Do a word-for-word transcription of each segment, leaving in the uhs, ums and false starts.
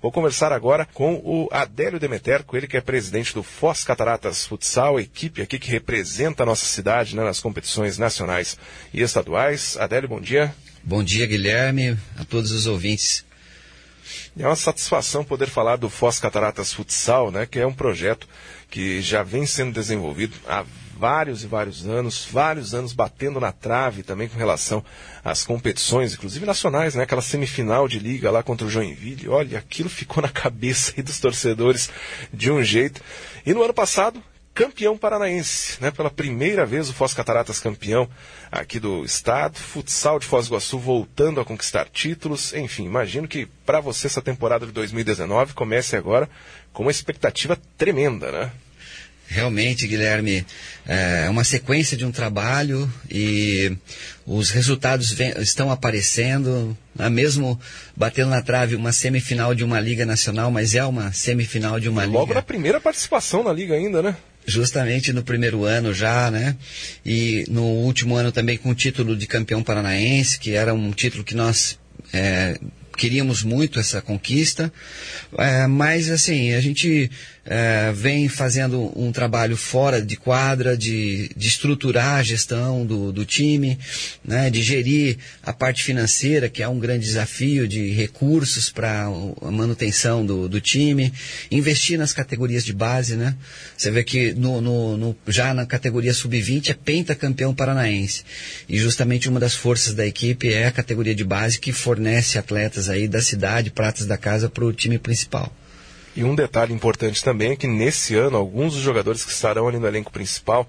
Vou conversar agora com o Adélio Demeterco, ele que é presidente do Foz Cataratas Futsal, equipe aqui que representa a nossa cidade, né, nas competições nacionais e estaduais. Adélio, bom dia. Bom dia, Guilherme, a todos os ouvintes. É uma satisfação poder falar do Foz Cataratas Futsal, né, que é um projeto que já vem sendo desenvolvido há vários e vários anos, vários anos batendo na trave também com relação às competições, inclusive nacionais, né? Aquela semifinal de liga lá contra o Joinville, olha, aquilo ficou na cabeça aí dos torcedores de um jeito. E no ano passado, campeão paranaense, né? Pela primeira vez o Foz Cataratas campeão aqui do estado, futsal de Foz do Iguaçu voltando a conquistar títulos, enfim, imagino que para você essa temporada de dois mil e dezenove comece agora com uma expectativa tremenda, né? Realmente, Guilherme, é uma sequência de um trabalho e os resultados vem, estão aparecendo, né? Mesmo batendo na trave uma semifinal de uma Liga Nacional, mas é uma semifinal de uma e Liga... Logo na primeira participação na Liga ainda, né? Justamente no primeiro ano já, né? E no último ano também com o título de campeão paranaense, que era um título que nós... É, queríamos muito essa conquista, é, mas assim, a gente é, vem fazendo um trabalho fora de quadra, de, de estruturar a gestão do, do time, né, de gerir a parte financeira, que é um grande desafio, de recursos para a manutenção do, do time, investir nas categorias de base, né? Você vê que no, no, no, já na categoria sub vinte é pentacampeão paranaense, e justamente uma das forças da equipe é a categoria de base que fornece atletas aí da cidade, pratas da casa, para o time principal. E um detalhe importante também é que nesse ano alguns dos jogadores que estarão ali no elenco principal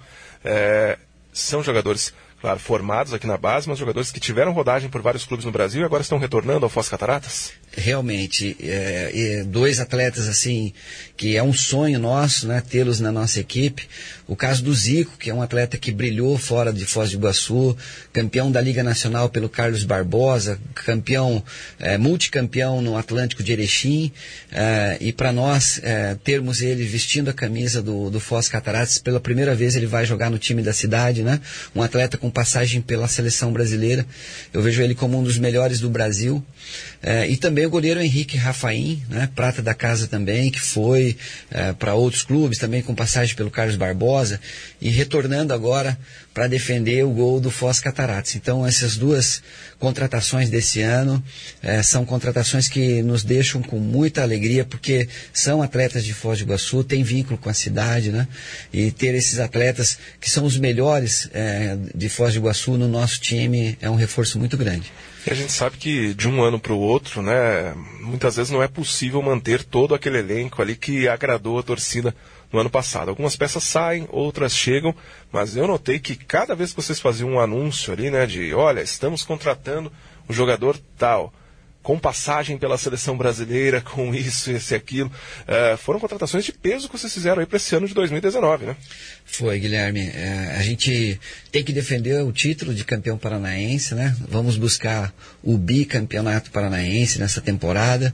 é, são jogadores, claro, formados aqui na base, mas jogadores que tiveram rodagem por vários clubes no Brasil e agora estão retornando ao Foz Cataratas. Realmente, é, dois atletas assim, que é um sonho nosso, né, tê-los na nossa equipe. O caso do Zico, que é um atleta que brilhou fora de Foz do Iguaçu, campeão da Liga Nacional pelo Carlos Barbosa, campeão, é, multicampeão no Atlântico de Erechim, é, e para nós é, termos ele vestindo a camisa do, do Foz Cataratas, pela primeira vez ele vai jogar no time da cidade, né? Um atleta com passagem pela seleção brasileira, eu vejo ele como um dos melhores do Brasil. É, e também o goleiro Henrique Rafaim, né, prata da casa também, que foi é, para outros clubes, também com passagem pelo Carlos Barbosa, e retornando agora para defender o gol do Foz Cataratas. Então essas duas contratações desse ano é, são contratações que nos deixam com muita alegria, porque são atletas de Foz do Iguaçu, têm vínculo com a cidade, né? E ter esses atletas que são os melhores é, de Foz do Iguaçu no nosso time é um reforço muito grande. E a gente sabe que de um ano para o outro, né, muitas vezes não é possível manter todo aquele elenco ali que agradou a torcida no ano passado. Algumas peças saem, outras chegam, mas eu notei que cada vez que vocês faziam um anúncio ali, né, de, olha, estamos contratando um jogador tal, com passagem pela seleção brasileira, com isso, esse e aquilo, uh, foram contratações de peso que vocês fizeram aí para esse ano de dois mil e dezenove, né? Foi, Guilherme. É, a gente tem que defender o título de campeão paranaense, né? Vamos buscar o bicampeonato paranaense nessa temporada.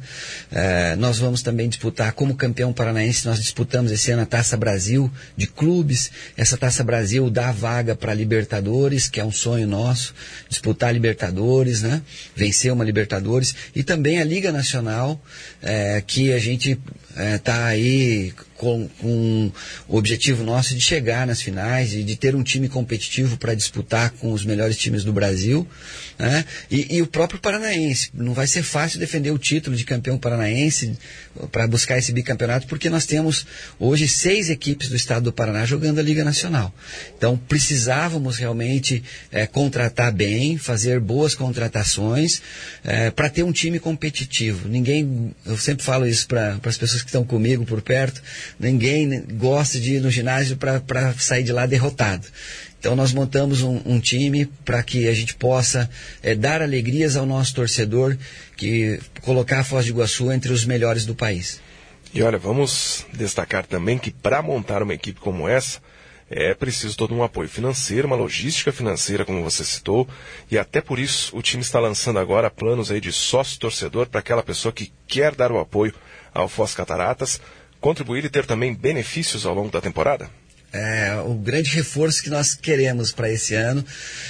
É, nós vamos também disputar, como campeão paranaense, nós disputamos esse ano a Taça Brasil de clubes. Essa Taça Brasil dá vaga para a Libertadores, que é um sonho nosso, disputar a Libertadores, né? Vencer uma Libertadores. E também a Liga Nacional, é, que a gente está é, aí com, com o objetivo nosso de chegar nas finais e de ter um time competitivo para disputar com os melhores times do Brasil, né? E, e o próprio Paranaense. Não vai ser fácil defender o título de campeão paranaense para buscar esse bicampeonato, porque nós temos hoje seis equipes do estado do Paraná jogando a Liga Nacional. Então precisávamos realmente é, contratar bem, fazer boas contratações é, para ter um time competitivo. Ninguém, eu sempre falo isso para as pessoas que estão comigo por perto, ninguém gosta de ir no ginásio para sair de lá derrotado. Então nós montamos um, um time para que a gente possa é, dar alegrias ao nosso torcedor, que colocar a Foz do Iguaçu entre os melhores do país. E olha, vamos destacar também que para montar uma equipe como essa, é preciso todo um apoio financeiro, uma logística financeira, como você citou, e até por isso o time está lançando agora planos aí de sócio-torcedor para aquela pessoa que quer dar o apoio ao Foz Cataratas, contribuir e ter também benefícios ao longo da temporada. É o grande reforço que nós queremos para esse ano.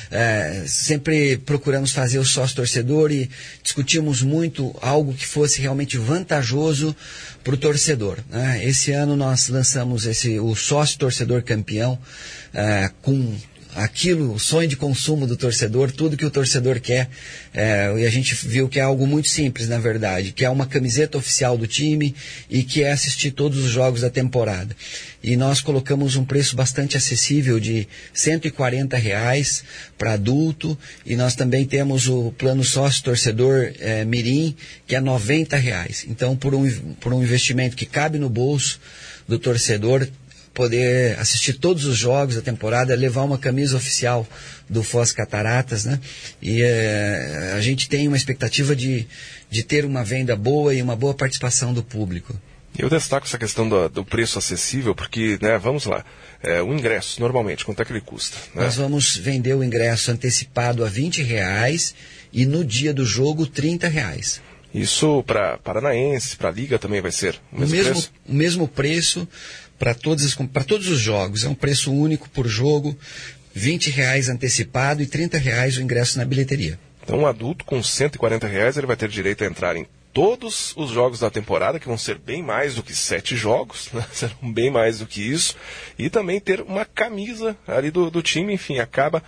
É, sempre procuramos fazer o sócio-torcedor e discutimos muito algo que fosse realmente vantajoso para o torcedor, né? Esse ano nós lançamos esse, o sócio-torcedor campeão, é, com aquilo, o sonho de consumo do torcedor, tudo que o torcedor quer, é, e a gente viu que é algo muito simples, na verdade, que é uma camiseta oficial do time e que é assistir todos os jogos da temporada. E nós colocamos um preço bastante acessível de cento e quarenta reais para adulto, e nós também temos o plano sócio-torcedor é, Mirim, que é noventa reais. Então, por um, por um investimento que cabe no bolso do torcedor, poder assistir todos os jogos da temporada, levar uma camisa oficial do Foz Cataratas, né? E é, a gente tem uma expectativa de, de ter uma venda boa e uma boa participação do público. Eu destaco essa questão do, do preço acessível, porque, né, vamos lá, é, o ingresso, normalmente, quanto é que ele custa? Né? Nós vamos vender o ingresso antecipado a vinte reais e no dia do jogo trinta reais. Isso para Paranaense, para a Liga também vai ser o mesmo, o mesmo preço? O mesmo preço para todos, para todos os jogos. É um preço único por jogo, vinte reais antecipado e trinta reais o ingresso na bilheteria. Então um adulto com cento e quarenta reais ele vai ter direito a entrar em todos os jogos da temporada, que vão ser bem mais do que sete jogos, né? Serão bem mais do que isso, e também ter uma camisa ali do, do time, enfim, acaba,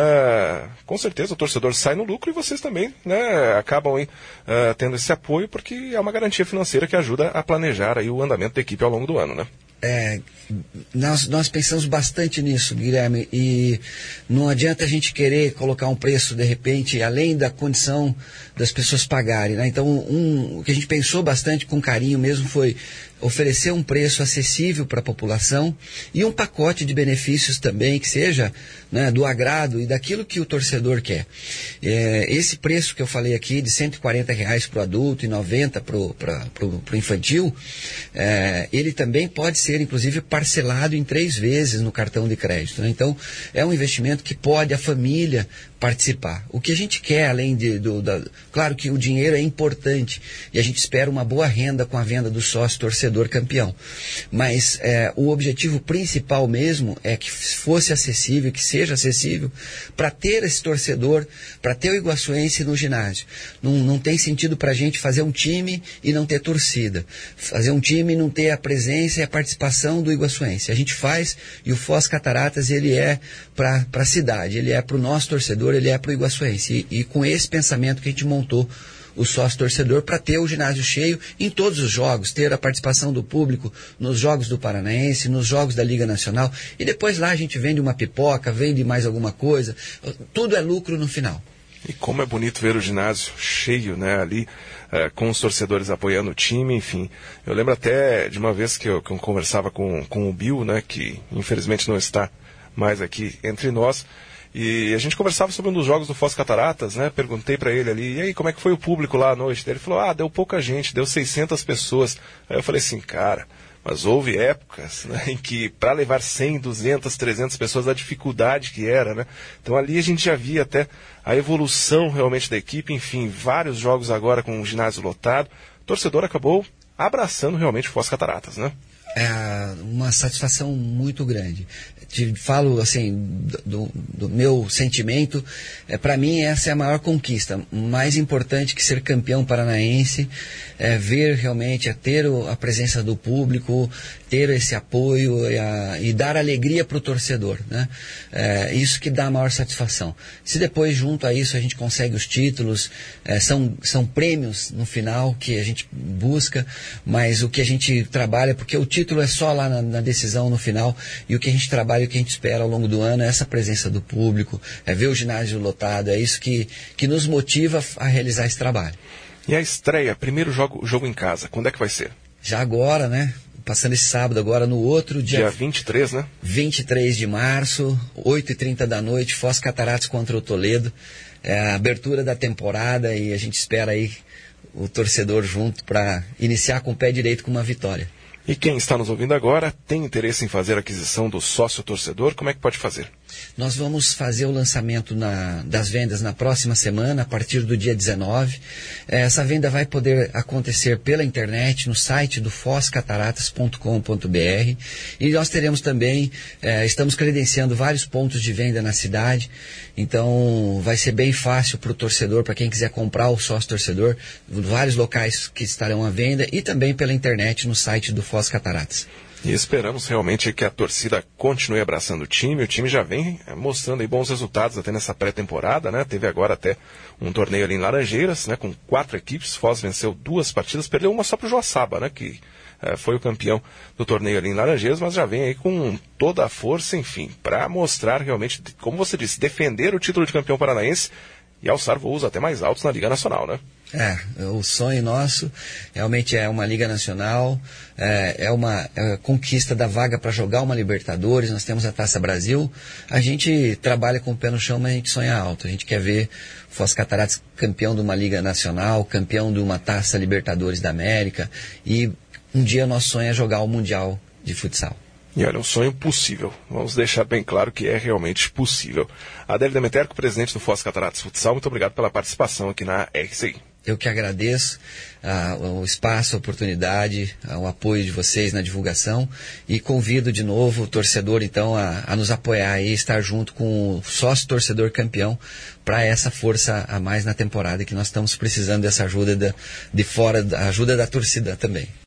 uh, com certeza o torcedor sai no lucro e vocês também, né, acabam aí, uh, tendo esse apoio, porque é uma garantia financeira que ajuda a planejar aí o andamento da equipe ao longo do ano, né? É, nós, nós pensamos bastante nisso, Guilherme, e não adianta a gente querer colocar um preço, de repente, além da condição das pessoas pagarem, né? Então, um, o que a gente pensou bastante com carinho mesmo foi oferecer um preço acessível para a população e um pacote de benefícios também que seja, né, do agrado e daquilo que o torcedor quer. É, esse preço que eu falei aqui de cento e quarenta reais para o adulto e noventa para o infantil, é, ele também pode ser inclusive parcelado em três vezes no cartão de crédito, né? Então é um investimento que pode a família participar. O que a gente quer, além de, do, da, claro que o dinheiro é importante e a gente espera uma boa renda com a venda do sócio torcedor campeão, mas é, o objetivo principal mesmo é que fosse acessível, que seja acessível para ter esse torcedor, para ter o iguaçuense no ginásio. Não, não tem sentido para a gente fazer um time e não ter torcida, fazer um time e não ter a presença e a participação do iguaçuense. A gente faz, e o Foz Cataratas ele é para a cidade, ele é para o nosso torcedor, ele é para o iguaçuense. E, e com esse pensamento que a gente montou o sócio-torcedor para ter o ginásio cheio em todos os jogos, ter a participação do público nos jogos do Paranaense, nos jogos da Liga Nacional, e depois lá a gente vende uma pipoca, vende mais alguma coisa, tudo é lucro no final. E como é bonito ver o ginásio cheio, né, ali, uh, com os torcedores apoiando o time, enfim. Eu lembro até de uma vez que eu, que eu conversava com, com o Bill, né, que infelizmente não está mais aqui entre nós, e a gente conversava sobre um dos jogos do Foz Cataratas, né? Perguntei para ele ali, e aí, como é que foi o público lá à noite? Ele falou, ah, deu pouca gente, deu seiscentas pessoas. Aí eu falei assim, cara, mas houve épocas, né, em que para levar cem, duzentas, trezentas pessoas, a dificuldade que era, né? Então ali a gente já via até a evolução realmente da equipe, enfim, vários jogos agora com o ginásio lotado. O torcedor acabou abraçando realmente o Foz Cataratas, né? É uma satisfação muito grande. Te falo assim do, do meu sentimento, é, para mim essa é a maior conquista, mais importante que ser campeão paranaense, é ver realmente, é ter o, a presença do público, ter esse apoio e, a, e dar alegria para o torcedor, né? É, isso que dá a maior satisfação. Se depois junto a isso a gente consegue os títulos, é, são, são prêmios no final que a gente busca, mas o que a gente trabalha, porque o título é só lá na, na decisão no final, e o que a gente trabalha, o que a gente espera ao longo do ano é essa presença do público, é ver o ginásio lotado, é isso que, que nos motiva a realizar esse trabalho. E a estreia, primeiro jogo, jogo em casa, quando é que vai ser? Já agora, né? Passando esse sábado agora, no outro dia... Dia vinte e três, né? vinte e três de março, oito e trinta da noite, Foz Cataratas contra o Toledo. É a abertura da temporada e a gente espera aí o torcedor junto para iniciar com o pé direito com uma vitória. E quem está nos ouvindo agora tem interesse em fazer a aquisição do sócio torcedor, como é que pode fazer? Nós vamos fazer o lançamento na, das vendas na próxima semana, a partir do dia dezenove. Essa venda vai poder acontecer pela internet, no site do foz cataratas ponto com ponto b r. E nós teremos também, eh, estamos credenciando vários pontos de venda na cidade. Então vai ser bem fácil para o torcedor, para quem quiser comprar o sócio torcedor, vários locais que estarão à venda e também pela internet no site do Foz Cataratas. E esperamos realmente que a torcida continue abraçando o time. O time já vem mostrando aí bons resultados até nessa pré-temporada, né? Teve agora até um torneio ali em Laranjeiras, né? Com quatro equipes. Foz venceu duas partidas, perdeu uma só para o Joaçaba, né? Que eh, foi o campeão do torneio ali em Laranjeiras, mas já vem aí com toda a força, enfim, para mostrar realmente, como você disse, defender o título de campeão paranaense e alçar voos até mais altos na Liga Nacional, né? É, o sonho nosso realmente é uma Liga Nacional, é, é uma é conquista da vaga para jogar uma Libertadores. Nós temos a Taça Brasil. A gente trabalha com o pé no chão, mas a gente sonha alto. A gente quer ver o Foz Cataratas campeão de uma Liga Nacional, campeão de uma Taça Libertadores da América, e um dia nosso sonho é jogar o Mundial de Futsal. E olha, um sonho possível. Vamos deixar bem claro que é realmente possível. Adélio Demeterco, presidente do Foz Cataratas Futsal, muito obrigado pela participação aqui na R C I. Eu que agradeço ah, o espaço, a oportunidade, ah, o apoio de vocês na divulgação, e convido de novo o torcedor então a, a nos apoiar e estar junto com o sócio torcedor campeão para essa força a mais na temporada, que nós estamos precisando dessa ajuda da, de fora, da ajuda da torcida também.